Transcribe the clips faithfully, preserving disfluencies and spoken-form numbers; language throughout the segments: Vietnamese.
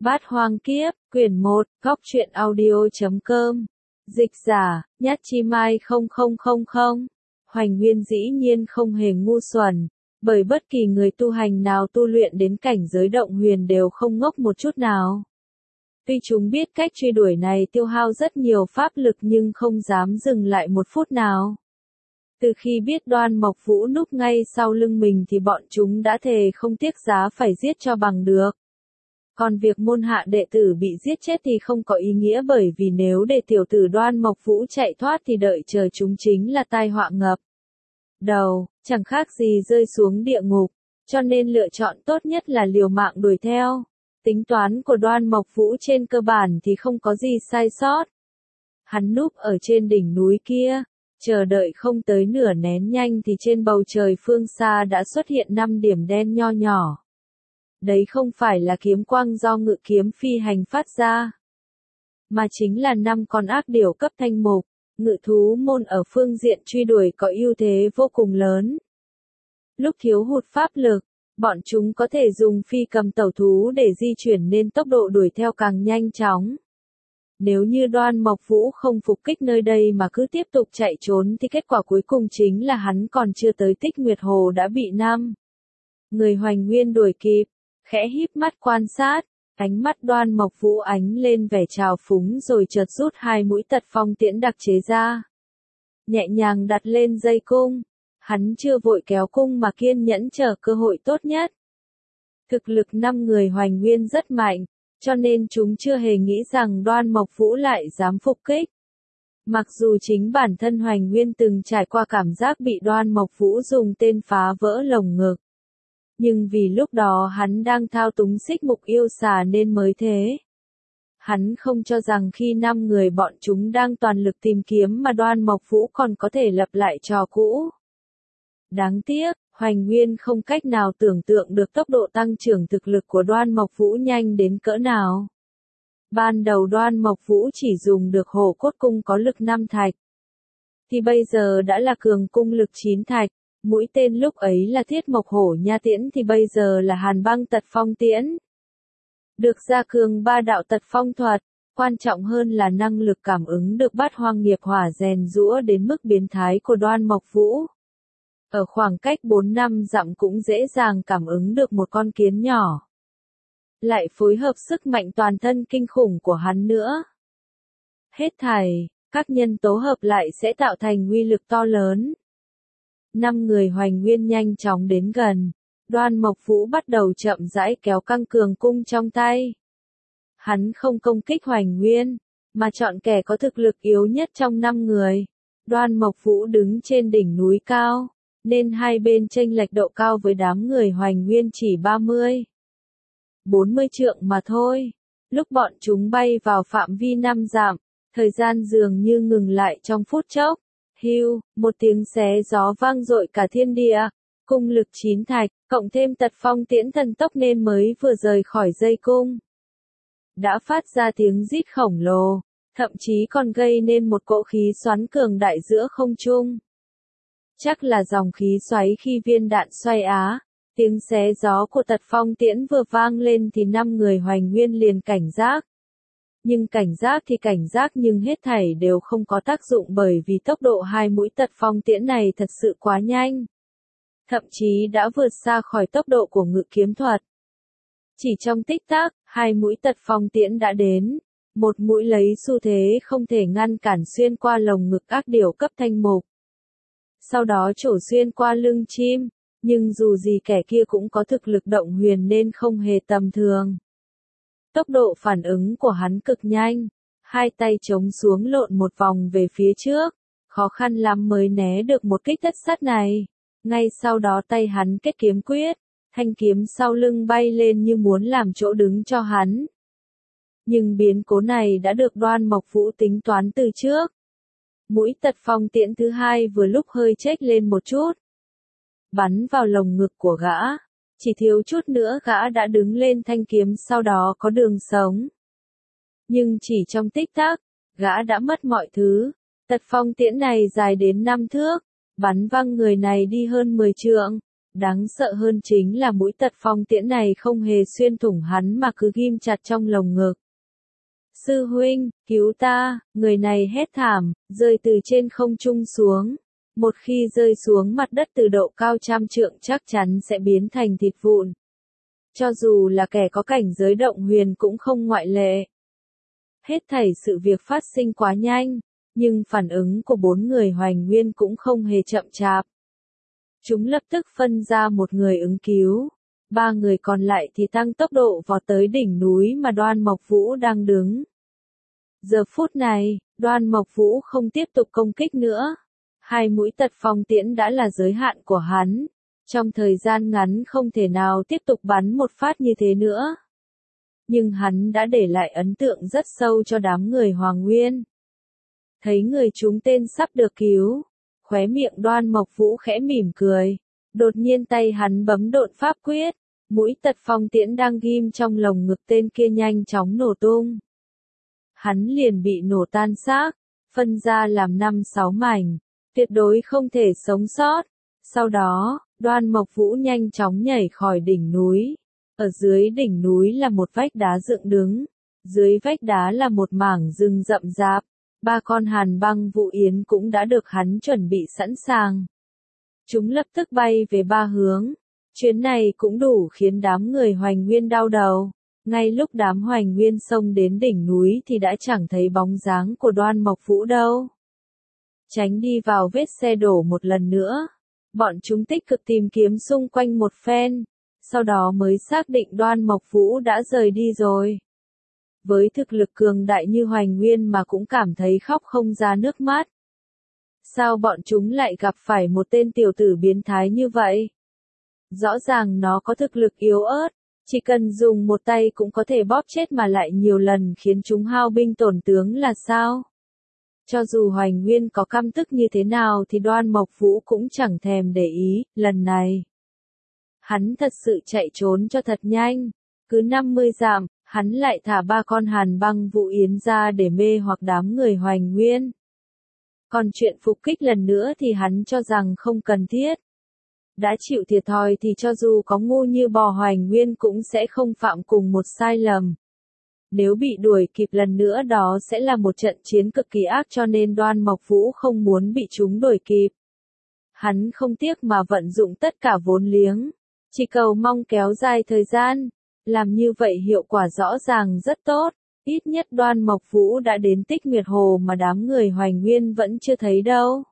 Bát Hoang Kiếp, quyển một, góc truyện audio chấm com. Dịch giả, Nhát Chi Mai không không không không. Hoành Nguyên dĩ nhiên không hề ngu xuẩn, bởi bất kỳ người tu hành nào tu luyện đến cảnh giới động huyền đều không ngốc một chút nào. Tuy chúng biết cách truy đuổi này tiêu hao rất nhiều pháp lực nhưng không dám dừng lại một phút nào. Từ khi biết Đoan Mộc Vũ núp ngay sau lưng mình thì bọn chúng đã thề không tiếc giá phải giết cho bằng được. Còn việc môn hạ đệ tử bị giết chết thì không có ý nghĩa, bởi vì nếu để tiểu tử Đoan Mộc Vũ chạy thoát thì đợi chờ chúng chính là tai họa ngập đầu, chẳng khác gì rơi xuống địa ngục, cho nên lựa chọn tốt nhất là liều mạng đuổi theo. Tính toán của Đoan Mộc Vũ trên cơ bản thì không có gì sai sót. Hắn núp ở trên đỉnh núi kia, chờ đợi không tới nửa nén nhanh thì trên bầu trời phương xa đã xuất hiện năm điểm đen nho nhỏ. Đấy không phải là kiếm quang do ngự kiếm phi hành phát ra, mà chính là năm con ác điểu cấp thanh mục. Ngự thú môn ở phương diện truy đuổi có ưu thế vô cùng lớn. Lúc thiếu hụt pháp lực, bọn chúng có thể dùng phi cầm tẩu thú để di chuyển nên tốc độ đuổi theo càng nhanh chóng. Nếu như Đoan Mộc Vũ không phục kích nơi đây mà cứ tiếp tục chạy trốn thì kết quả cuối cùng chính là hắn còn chưa tới Tích Nguyệt Hồ đã bị năm người Hoành Nguyên đuổi kịp. Khẽ híp mắt quan sát, ánh mắt Đoan Mộc Vũ ánh lên vẻ trào phúng rồi chợt rút hai mũi Tật Phong tiễn đặc chế ra. Nhẹ nhàng đặt lên dây cung, hắn chưa vội kéo cung mà kiên nhẫn chờ cơ hội tốt nhất. Thực lực năm người Hoành Nguyên rất mạnh, cho nên chúng chưa hề nghĩ rằng Đoan Mộc Vũ lại dám phục kích. Mặc dù chính bản thân Hoành Nguyên từng trải qua cảm giác bị Đoan Mộc Vũ dùng tên phá vỡ lồng ngực. Nhưng vì lúc đó hắn đang thao túng xích mục yêu xà nên mới thế. Hắn không cho rằng khi năm người bọn chúng đang toàn lực tìm kiếm mà Đoan Mộc Vũ còn có thể lặp lại trò cũ. Đáng tiếc, Hoành Nguyên không cách nào tưởng tượng được tốc độ tăng trưởng thực lực của Đoan Mộc Vũ nhanh đến cỡ nào. Ban đầu Đoan Mộc Vũ chỉ dùng được hổ cốt cung có lực năm thạch, thì bây giờ đã là cường cung lực chín thạch. Mũi tên lúc ấy là Thiết Mộc Hổ Nha Tiễn thì bây giờ là Hàn Băng Tật Phong Tiễn. Được gia cường ba đạo tật phong thuật, quan trọng hơn là năng lực cảm ứng được Bát Hoang nghiệp hỏa rèn giũa đến mức biến thái của Đoan Mộc Vũ. Ở khoảng cách bốn năm dặm cũng dễ dàng cảm ứng được một con kiến nhỏ. Lại phối hợp sức mạnh toàn thân kinh khủng của hắn nữa. Hết thảy, các nhân tố hợp lại sẽ tạo thành uy lực to lớn. Năm người Hoành Nguyên nhanh chóng đến gần, Đoan Mộc Vũ bắt đầu chậm rãi kéo căng cường cung trong tay. Hắn không công kích Hoành Nguyên, mà chọn kẻ có thực lực yếu nhất trong năm người. Đoan Mộc Vũ đứng trên đỉnh núi cao, nên hai bên chênh lệch độ cao với đám người Hoành Nguyên chỉ ba mươi, bốn mươi trượng mà thôi. Lúc bọn chúng bay vào phạm vi năm dặm, thời gian dường như ngừng lại trong phút chốc. Hưu, một tiếng xé gió vang dội cả thiên địa, cung lực chín thạch, cộng thêm Tật Phong tiễn thần tốc nên mới vừa rời khỏi dây cung. Đã phát ra tiếng rít khổng lồ, thậm chí còn gây nên một cỗ khí xoắn cường đại giữa không trung. Chắc là dòng khí xoáy khi viên đạn xoay á, tiếng xé gió của Tật Phong tiễn vừa vang lên thì năm người Hoành Nguyên liền cảnh giác. Nhưng cảnh giác thì cảnh giác nhưng hết thảy đều không có tác dụng, bởi vì tốc độ hai mũi Tật Phong tiễn này thật sự quá nhanh. Thậm chí đã vượt xa khỏi tốc độ của ngự kiếm thuật. Chỉ trong tích tắc, hai mũi Tật Phong tiễn đã đến. Một mũi lấy xu thế không thể ngăn cản xuyên qua lồng ngực ác điểu cấp thanh mục. Sau đó trổ xuyên qua lưng chim, nhưng dù gì kẻ kia cũng có thực lực động huyền nên không hề tầm thường. Tốc độ phản ứng của hắn cực nhanh, hai tay chống xuống lộn một vòng về phía trước, khó khăn lắm mới né được một kích thất sát này. Ngay sau đó tay hắn kết kiếm quyết, thanh kiếm sau lưng bay lên như muốn làm chỗ đứng cho hắn. Nhưng biến cố này đã được Đoan Mộc Vũ tính toán từ trước. Mũi Tật Phong tiễn thứ hai vừa lúc hơi chếch lên một chút, bắn vào lồng ngực của gã. Chỉ thiếu chút nữa gã đã đứng lên thanh kiếm sau đó có đường sống. Nhưng chỉ trong tích tắc, gã đã mất mọi thứ. Tật Phong tiễn này dài đến năm thước, bắn văng người này đi hơn mười trượng. Đáng sợ hơn chính là mũi tật phong tiễn này không hề xuyên thủng hắn mà cứ ghim chặt trong lồng ngực. Sư huynh, cứu ta, người này hét thảm, rơi từ trên không trung xuống. Một khi rơi xuống mặt đất từ độ cao trăm trượng chắc chắn sẽ biến thành thịt vụn. Cho dù là kẻ có cảnh giới động huyền cũng không ngoại lệ. Hết thảy sự việc phát sinh quá nhanh, nhưng phản ứng của bốn người Hoành Nguyên cũng không hề chậm chạp. Chúng lập tức phân ra một người ứng cứu, ba người còn lại thì tăng tốc độ vọt tới đỉnh núi mà Đoan Mộc Vũ đang đứng. Giờ phút này, Đoan Mộc Vũ không tiếp tục công kích nữa. Hai mũi tật phong tiễn đã là giới hạn của hắn. Trong thời gian ngắn không thể nào tiếp tục bắn một phát như thế nữa. Nhưng hắn đã để lại ấn tượng rất sâu cho đám người Hoàng Nguyên. Thấy người chúng tên sắp được cứu, khóe miệng Đoan Mộc Vũ khẽ mỉm cười. Đột nhiên tay hắn bấm độn pháp quyết, mũi tật phong tiễn đang ghim trong lồng ngực tên kia nhanh chóng nổ tung. Hắn liền bị nổ tan xác, phân ra làm năm sáu mảnh, tuyệt đối không thể sống sót. Sau đó, Đoan Mộc Vũ nhanh chóng nhảy khỏi đỉnh núi. Ở dưới đỉnh núi là một vách đá dựng đứng, dưới vách đá là một mảng rừng rậm rạp. Ba con hàn băng vụ yến cũng đã được hắn chuẩn bị sẵn sàng. Chúng lập tức bay về ba hướng. Chuyến này cũng đủ khiến đám người Hoành Nguyên đau đầu. Ngay lúc đám Hoành Nguyên xông đến đỉnh núi thì đã chẳng thấy bóng dáng của Đoan Mộc Vũ đâu. Tránh đi vào vết xe đổ một lần nữa. Bọn chúng tích cực tìm kiếm xung quanh một phen. Sau đó mới xác định Đoan Mộc Vũ đã rời đi rồi. Với thực lực cường đại như Hoành Nguyên mà cũng cảm thấy khóc không ra nước mắt. Sao bọn chúng lại gặp phải một tên tiểu tử biến thái như vậy? Rõ ràng nó có thực lực yếu ớt, chỉ cần dùng một tay cũng có thể bóp chết mà lại nhiều lần khiến chúng hao binh tổn tướng là sao? Cho dù Hoành Nguyên có căm tức như thế nào thì Đoan Mộc Vũ cũng chẳng thèm để ý, lần này. Hắn thật sự chạy trốn cho thật nhanh, cứ năm mươi dặm, hắn lại thả ba con hàn băng vụ yến ra để mê hoặc đám người Hoành Nguyên. Còn chuyện phục kích lần nữa thì hắn cho rằng không cần thiết. Đã chịu thiệt thòi thì cho dù có ngu như bò Hoành Nguyên cũng sẽ không phạm cùng một sai lầm. Nếu bị đuổi kịp lần nữa đó sẽ là một trận chiến cực kỳ ác cho nên Đoan Mộc Vũ không muốn bị chúng đuổi kịp. Hắn không tiếc mà vận dụng tất cả vốn liếng, chỉ cầu mong kéo dài thời gian. Làm như vậy hiệu quả rõ ràng rất tốt, ít nhất Đoan Mộc Vũ đã đến Tích Nguyệt Hồ mà đám người Hoành Nguyên vẫn chưa thấy đâu.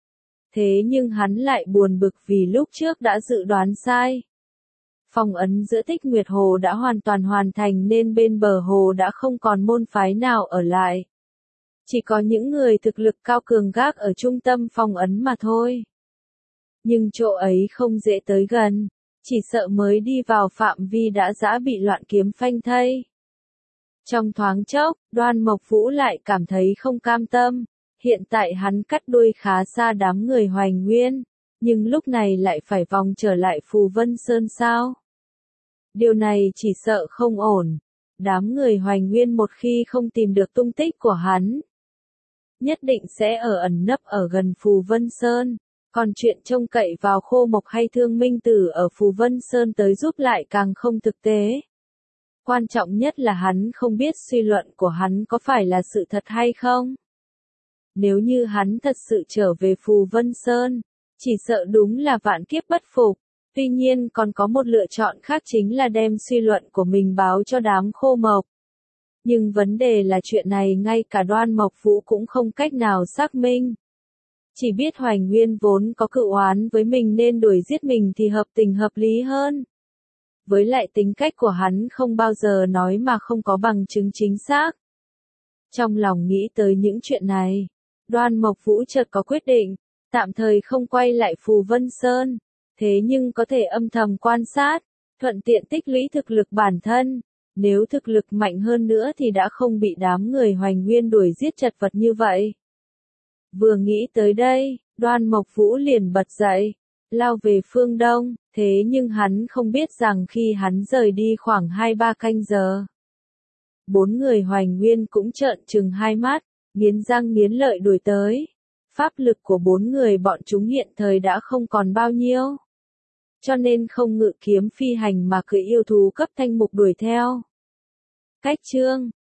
Thế nhưng hắn lại buồn bực vì lúc trước đã dự đoán sai. Phong ấn giữa Tích Nguyệt Hồ đã hoàn toàn hoàn thành nên bên bờ hồ đã không còn môn phái nào ở lại. Chỉ có những người thực lực cao cường gác ở trung tâm phong ấn mà thôi. Nhưng chỗ ấy không dễ tới gần. Chỉ sợ mới đi vào phạm vi đã dã bị loạn kiếm phanh thây. Trong thoáng chốc, Đoan Mộc Vũ lại cảm thấy không cam tâm. Hiện tại hắn cắt đuôi khá xa đám người Hoành Nguyên, nhưng lúc này lại phải vòng trở lại Phù Vân Sơn sao? Điều này chỉ sợ không ổn. Đám người Hoành Nguyên một khi không tìm được tung tích của hắn, nhất định sẽ ở ẩn nấp ở gần Phù Vân Sơn. Còn chuyện trông cậy vào Khô Mộc hay Thương Minh Tử ở Phù Vân Sơn tới giúp lại càng không thực tế. Quan trọng nhất là hắn không biết suy luận của hắn có phải là sự thật hay không. Nếu như hắn thật sự trở về Phù Vân Sơn, chỉ sợ đúng là vạn kiếp bất phục. Tuy nhiên còn có một lựa chọn khác chính là đem suy luận của mình báo cho đám Khô Mộc. Nhưng vấn đề là chuyện này ngay cả Đoan Mộc Vũ cũng không cách nào xác minh. Chỉ biết Hoành Nguyên vốn có cựu oán với mình nên đuổi giết mình thì hợp tình hợp lý hơn. Với lại tính cách của hắn không bao giờ nói mà không có bằng chứng chính xác. Trong lòng nghĩ tới những chuyện này, Đoan Mộc Vũ chợt có quyết định, tạm thời không quay lại Phù Vân Sơn, thế nhưng có thể âm thầm quan sát, thuận tiện tích lũy thực lực bản thân. Nếu thực lực mạnh hơn nữa thì đã không bị đám người Hoành Nguyên đuổi giết chật vật như vậy. Vừa nghĩ tới đây, Đoan Mộc Vũ liền bật dậy, lao về phương đông, thế nhưng hắn không biết rằng khi hắn rời đi khoảng hai ba canh giờ. Bốn người Hoành Nguyên cũng trợn trừng hai mắt, nghiến răng nghiến lợi đuổi tới. Pháp lực của bốn người bọn chúng hiện thời đã không còn bao nhiêu. cho nên không ngự kiếm phi hành mà cưỡi yêu thú cấp thanh mục đuổi theo. Cách chương